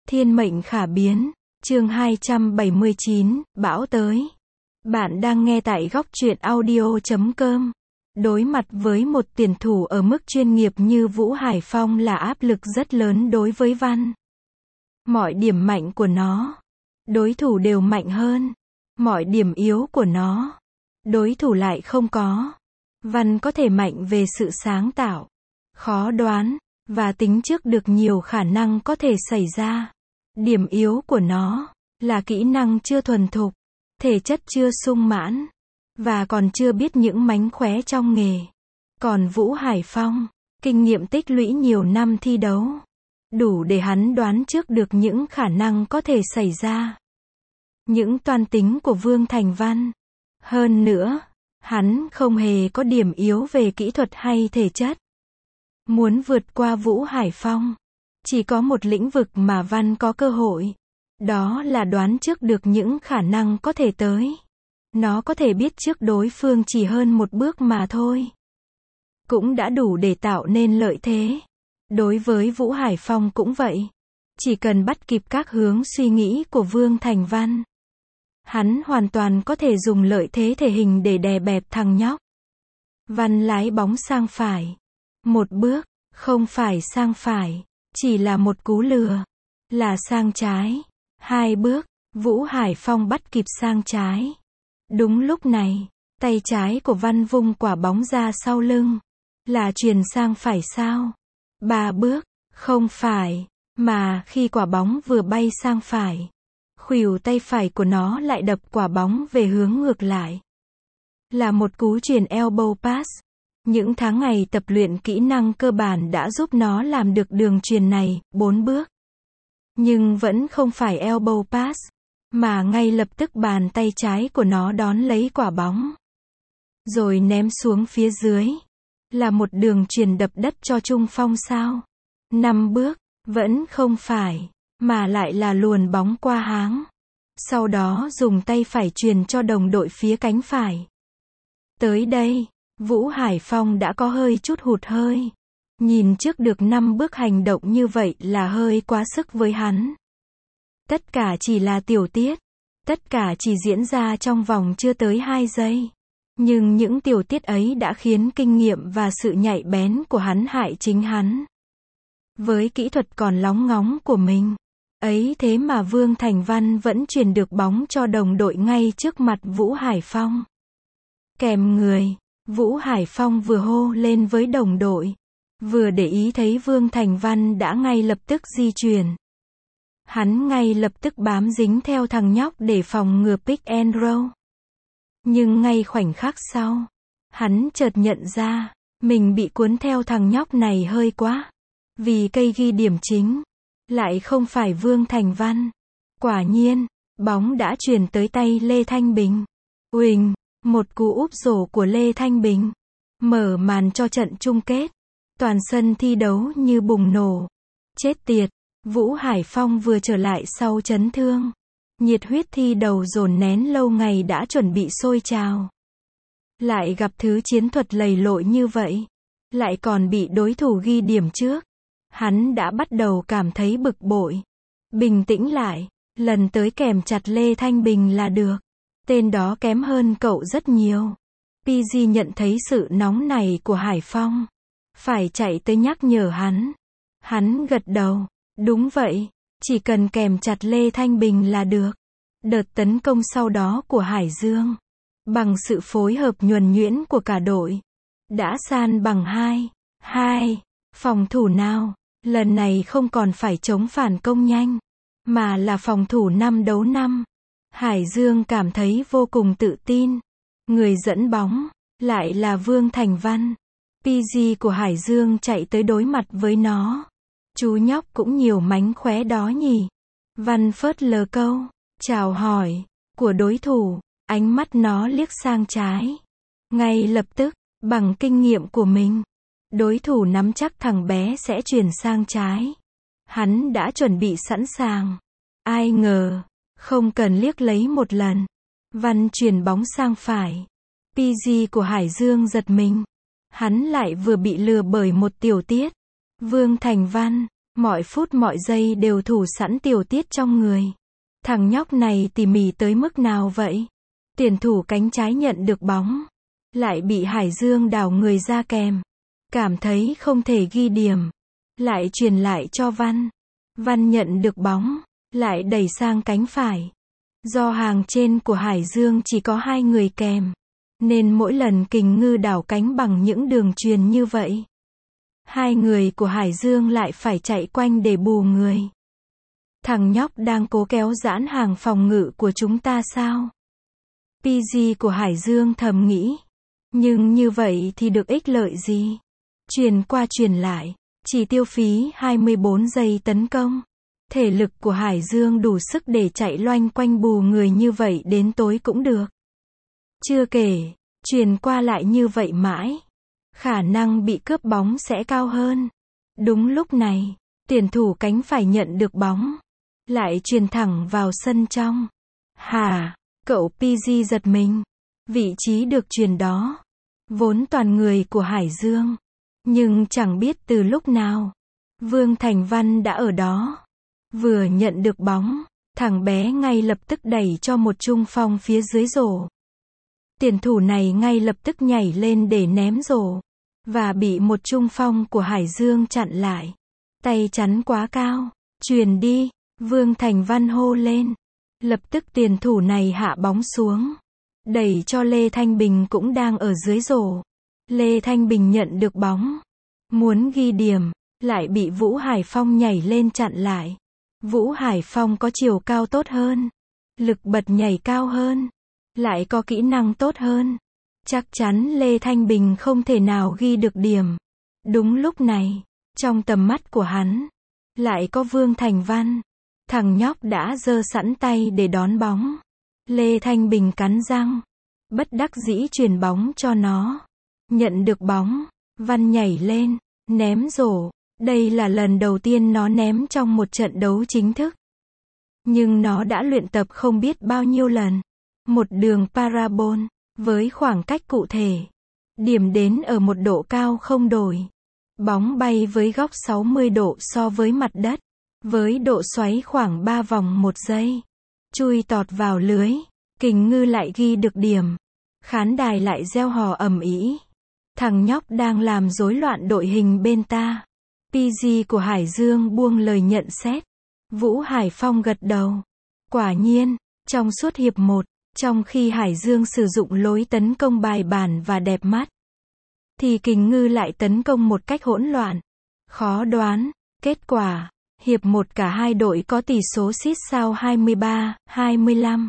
Thiên mệnh khả biến, chương 279, bão tới. Bạn đang nghe tại góc truyện audio.com. Đối mặt với một tuyển thủ ở mức chuyên nghiệp như Vũ Hải Phong là áp lực rất lớn đối với Văn. Mọi điểm mạnh của nó, đối thủ đều mạnh hơn. Mọi điểm yếu của nó, đối thủ lại không có. Văn có thể mạnh về sự sáng tạo, khó đoán, và tính trước được nhiều khả năng có thể xảy ra. Điểm yếu của nó là kỹ năng chưa thuần thục, thể chất chưa sung mãn, và còn chưa biết những mánh khóe trong nghề. Còn Vũ Hải Phong, kinh nghiệm tích lũy nhiều năm thi đấu, đủ để hắn đoán trước được những khả năng có thể xảy ra. Những toan tính của Vương Thành Văn. Hơn nữa, hắn không hề có điểm yếu về kỹ thuật hay thể chất. Muốn vượt qua Vũ Hải Phong, chỉ có một lĩnh vực mà Văn có cơ hội. Đó là đoán trước được những khả năng có thể tới. Nó có thể biết trước đối phương chỉ hơn một bước mà thôi. Cũng đã đủ để tạo nên lợi thế. Đối với Vũ Hải Phong cũng vậy. Chỉ cần bắt kịp các hướng suy nghĩ của Vương Thành Văn, hắn hoàn toàn có thể dùng lợi thế thể hình để đè bẹp thằng nhóc. Văn lái bóng sang phải. Một bước, không phải sang phải, chỉ là một cú lừa. Là sang trái. Hai bước, Vũ Hải Phong bắt kịp sang trái. Đúng lúc này, tay trái của Văn vung quả bóng ra sau lưng. Là chuyền sang phải sao? Ba bước, không phải, mà khi quả bóng vừa bay sang phải, khuỷu tay phải của nó lại đập quả bóng về hướng ngược lại. Là một cú chuyền elbow pass. Những tháng ngày tập luyện kỹ năng cơ bản đã giúp nó làm được đường chuyền này, 4 bước. Nhưng vẫn không phải elbow pass, mà ngay lập tức bàn tay trái của nó đón lấy quả bóng, rồi ném xuống phía dưới. Là một đường chuyền đập đất cho trung phong sao? 5 bước, vẫn không phải, mà lại là luồn bóng qua háng. Sau đó dùng tay phải chuyền cho đồng đội phía cánh phải. Tới đây, Vũ Hải Phong đã có hơi chút hụt hơi. Nhìn trước được 5 bước hành động như vậy là hơi quá sức với hắn. Tất cả chỉ là tiểu tiết. Tất cả chỉ diễn ra trong vòng chưa tới 2 giây. Nhưng những tiểu tiết ấy đã khiến kinh nghiệm và sự nhạy bén của hắn hại chính hắn. Với kỹ thuật còn lóng ngóng của mình, ấy thế mà Vương Thành Văn vẫn chuyền được bóng cho đồng đội ngay trước mặt Vũ Hải Phong. Kèm người, Vũ Hải Phong vừa hô lên với đồng đội, vừa để ý thấy Vương Thành Văn đã ngay lập tức di chuyển. Hắn ngay lập tức bám dính theo thằng nhóc để phòng ngừa pick and roll. Nhưng ngay khoảnh khắc sau, hắn chợt nhận ra, mình bị cuốn theo thằng nhóc này hơi quá. Vì cây ghi điểm chính lại không phải Vương Thành Văn. Quả nhiên, bóng đã chuyển tới tay Lê Thanh Bình. Uỳnh, một cú úp rổ của Lê Thanh Bình mở màn cho trận chung kết. Toàn sân thi đấu như bùng nổ. Chết tiệt, Vũ Hải Phong vừa trở lại sau chấn thương. Nhiệt huyết thi đấu dồn nén lâu ngày đã chuẩn bị sôi trào. Lại gặp thứ chiến thuật lầy lội như vậy. Lại còn bị đối thủ ghi điểm trước. Hắn đã bắt đầu cảm thấy bực bội. Bình tĩnh lại, lần tới kèm chặt Lê Thanh Bình là được. Tên đó kém hơn cậu rất nhiều. PG nhận thấy sự nóng này của Hải Phong. Phải chạy tới nhắc nhở hắn. Hắn gật đầu. Đúng vậy, chỉ cần kèm chặt Lê Thanh Bình là được. Đợt tấn công sau đó của Hải Dương, bằng sự phối hợp nhuần nhuyễn của cả đội, đã san bằng 2-2. Phòng thủ nào, lần này không còn phải chống phản công nhanh, mà là phòng thủ 5 đấu 5. Hải Dương cảm thấy vô cùng tự tin. Người dẫn bóng, lại là Vương Thành Văn. PG của Hải Dương chạy tới đối mặt với nó. Chú nhóc cũng nhiều mánh khóe đó nhỉ. Văn phớt lờ câu chào hỏi của đối thủ, ánh mắt nó liếc sang trái. Ngay lập tức, bằng kinh nghiệm của mình, đối thủ nắm chắc thằng bé sẽ chuyển sang trái. Hắn đã chuẩn bị sẵn sàng. Ai ngờ, không cần liếc lấy một lần, Văn chuyển bóng sang phải. PG của Hải Dương giật mình. Hắn lại vừa bị lừa bởi một tiểu tiết. Vương Thành Văn, Mọi phút mọi giây đều thủ sẵn tiểu tiết trong người. Thằng nhóc này tỉ mỉ tới mức nào vậy? Tuyển thủ cánh trái nhận được bóng, lại bị Hải Dương đảo người ra kèm. Cảm thấy không thể ghi điểm, lại truyền lại cho Văn. Văn nhận được bóng, lại đẩy sang cánh phải. Do hàng trên của Hải Dương chỉ có 2 người kèm, nên mỗi lần Kình Ngư đảo cánh bằng những đường truyền như vậy, 2 người của Hải Dương lại phải chạy quanh để bù người. Thằng nhóc đang cố kéo giãn hàng phòng ngự của chúng ta sao? PG của Hải Dương thầm nghĩ. Nhưng như vậy thì được ích lợi gì? Truyền qua truyền lại, chỉ tiêu phí 24 giây tấn công. Thể lực của Hải Dương đủ sức để chạy loanh quanh bù người như vậy đến tối cũng được. Chưa kể, truyền qua lại như vậy mãi, khả năng bị cướp bóng sẽ cao hơn. Đúng lúc này, tuyển thủ cánh phải nhận được bóng, lại truyền thẳng vào sân trong. Hả? Cậu PG giật mình. Vị trí được truyền đó vốn toàn người của Hải Dương, nhưng chẳng biết từ lúc nào, Vương Thành Văn đã ở đó. Vừa nhận được bóng, thằng bé ngay lập tức đẩy cho một trung phong phía dưới rổ. Tuyển thủ này ngay lập tức nhảy lên để ném rổ, và bị một trung phong của Hải Dương chặn lại. Tay chắn quá cao. Chuyền đi, Vương Thành Văn hô lên. Lập tức tuyển thủ này hạ bóng xuống, đẩy cho Lê Thanh Bình cũng đang ở dưới rổ. Lê Thanh Bình nhận được bóng, muốn ghi điểm, lại bị Vũ Hải Phong nhảy lên chặn lại. Vũ Hải Phong có chiều cao tốt hơn, lực bật nhảy cao hơn, lại có kỹ năng tốt hơn. Chắc chắn Lê Thanh Bình không thể nào ghi được điểm. Đúng lúc này, trong tầm mắt của hắn, lại có Vương Thành Văn. Thằng nhóc đã giơ sẵn tay để đón bóng. Lê Thanh Bình cắn răng, bất đắc dĩ chuyền bóng cho nó. Nhận được bóng, Văn nhảy lên, ném rổ. Đây là lần đầu tiên nó ném trong một trận đấu chính thức. Nhưng nó đã luyện tập không biết bao nhiêu lần. Một đường parabol, với khoảng cách cụ thể. Điểm đến ở một độ cao không đổi. Bóng bay với góc 60 độ so với mặt đất. Với độ xoáy khoảng 3 vòng 1 giây. Chui tọt vào lưới. Kình Ngư lại ghi được điểm. Khán đài lại reo hò ầm ĩ. Thằng nhóc đang làm rối loạn đội hình bên ta. PG của Hải Dương buông lời nhận xét. Vũ Hải Phong gật đầu. Quả nhiên, trong suốt hiệp 1, trong khi Hải Dương sử dụng lối tấn công bài bản và đẹp mắt, thì Kình Ngư lại tấn công một cách hỗn loạn. Khó đoán. Kết quả, hiệp 1 cả hai đội có tỷ số xít sao 23-25.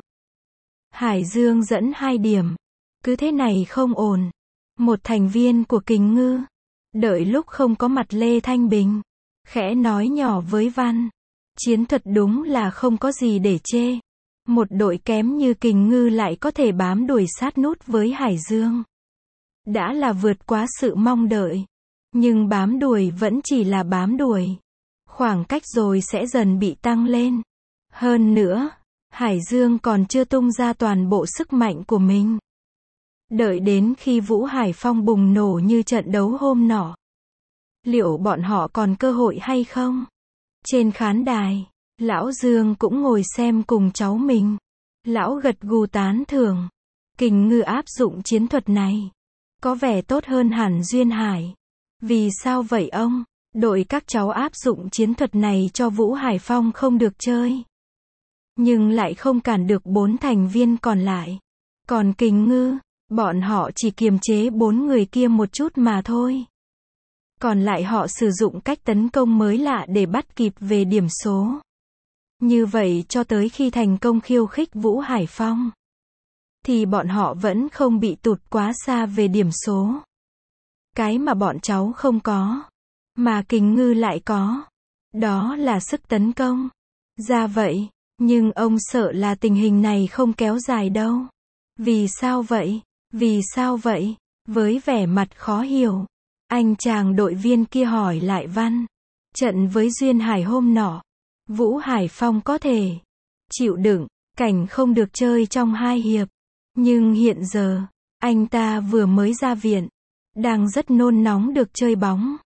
Hải Dương dẫn 2 điểm. Cứ thế này không ổn. Một thành viên của Kình Ngư, đợi lúc không có mặt Lê Thanh Bình, khẽ nói nhỏ với Văn. Chiến thuật đúng là không có gì để chê. Một đội kém như Kình Ngư lại có thể bám đuổi sát nút với Hải Dương. Đã là vượt quá sự mong đợi. Nhưng bám đuổi vẫn chỉ là bám đuổi. Khoảng cách rồi sẽ dần bị tăng lên. Hơn nữa, Hải Dương còn chưa tung ra toàn bộ sức mạnh của mình. Đợi đến khi Vũ Hải Phong bùng nổ như trận đấu hôm nọ, liệu bọn họ còn cơ hội hay không? Trên khán đài, Lão Dương cũng ngồi xem cùng cháu mình. Lão gật gù tán thưởng. Kình Ngư áp dụng chiến thuật này, có vẻ tốt hơn hẳn Duyên Hải. Vì sao vậy ông? Đội các cháu áp dụng chiến thuật này cho Vũ Hải Phong không được chơi, nhưng lại không cản được 4 thành viên còn lại. Còn Kình Ngư, bọn họ chỉ kiềm chế 4 người kia một chút mà thôi. Còn lại họ sử dụng cách tấn công mới lạ để bắt kịp về điểm số. Như vậy cho tới khi thành công khiêu khích Vũ Hải Phong, thì bọn họ vẫn không bị tụt quá xa về điểm số. Cái mà bọn cháu không có, mà Kình Ngư lại có, đó là sức tấn công. Ra vậy, nhưng ông sợ là tình hình này không kéo dài đâu. Vì sao vậy? Vì sao vậy? Với vẻ mặt khó hiểu, anh chàng đội viên kia hỏi lại Văn. Trận với Duyên Hải hôm nọ, Vũ Hải Phong có thể chịu đựng cảnh không được chơi trong 2 hiệp. Nhưng hiện giờ, anh ta vừa mới ra viện, đang rất nôn nóng được chơi bóng.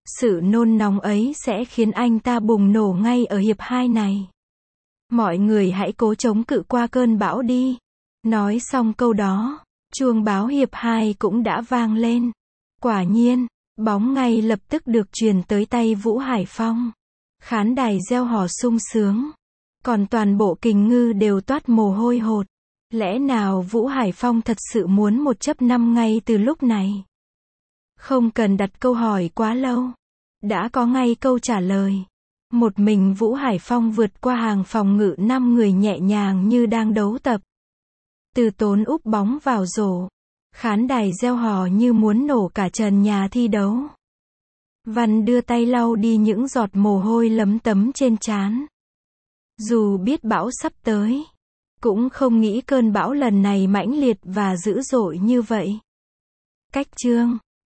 Sự nôn nóng ấy sẽ khiến anh ta bùng nổ ngay ở hiệp 2 này. Mọi người hãy cố chống cự qua cơn bão đi. Nói xong câu đó, chuông báo hiệp 2 cũng đã vang lên. Quả nhiên, bóng ngay lập tức được truyền tới tay Vũ Hải Phong. Khán đài reo hò sung sướng. Còn toàn bộ Kình Ngư đều toát mồ hôi hột. Lẽ nào Vũ Hải Phong thật sự muốn 1-5 ngay từ lúc này? Không cần đặt câu hỏi quá lâu. Đã có ngay câu trả lời. Một mình Vũ Hải Phong vượt qua hàng phòng ngự 5 người nhẹ nhàng như đang đấu tập. Từ Tốn úp bóng vào rổ. Khán đài reo hò như muốn nổ cả trần nhà thi đấu. Văn đưa tay lau đi những giọt mồ hôi lấm tấm trên trán. Dù biết bão sắp tới, cũng không nghĩ cơn bão lần này mãnh liệt và dữ dội như vậy. Cách chương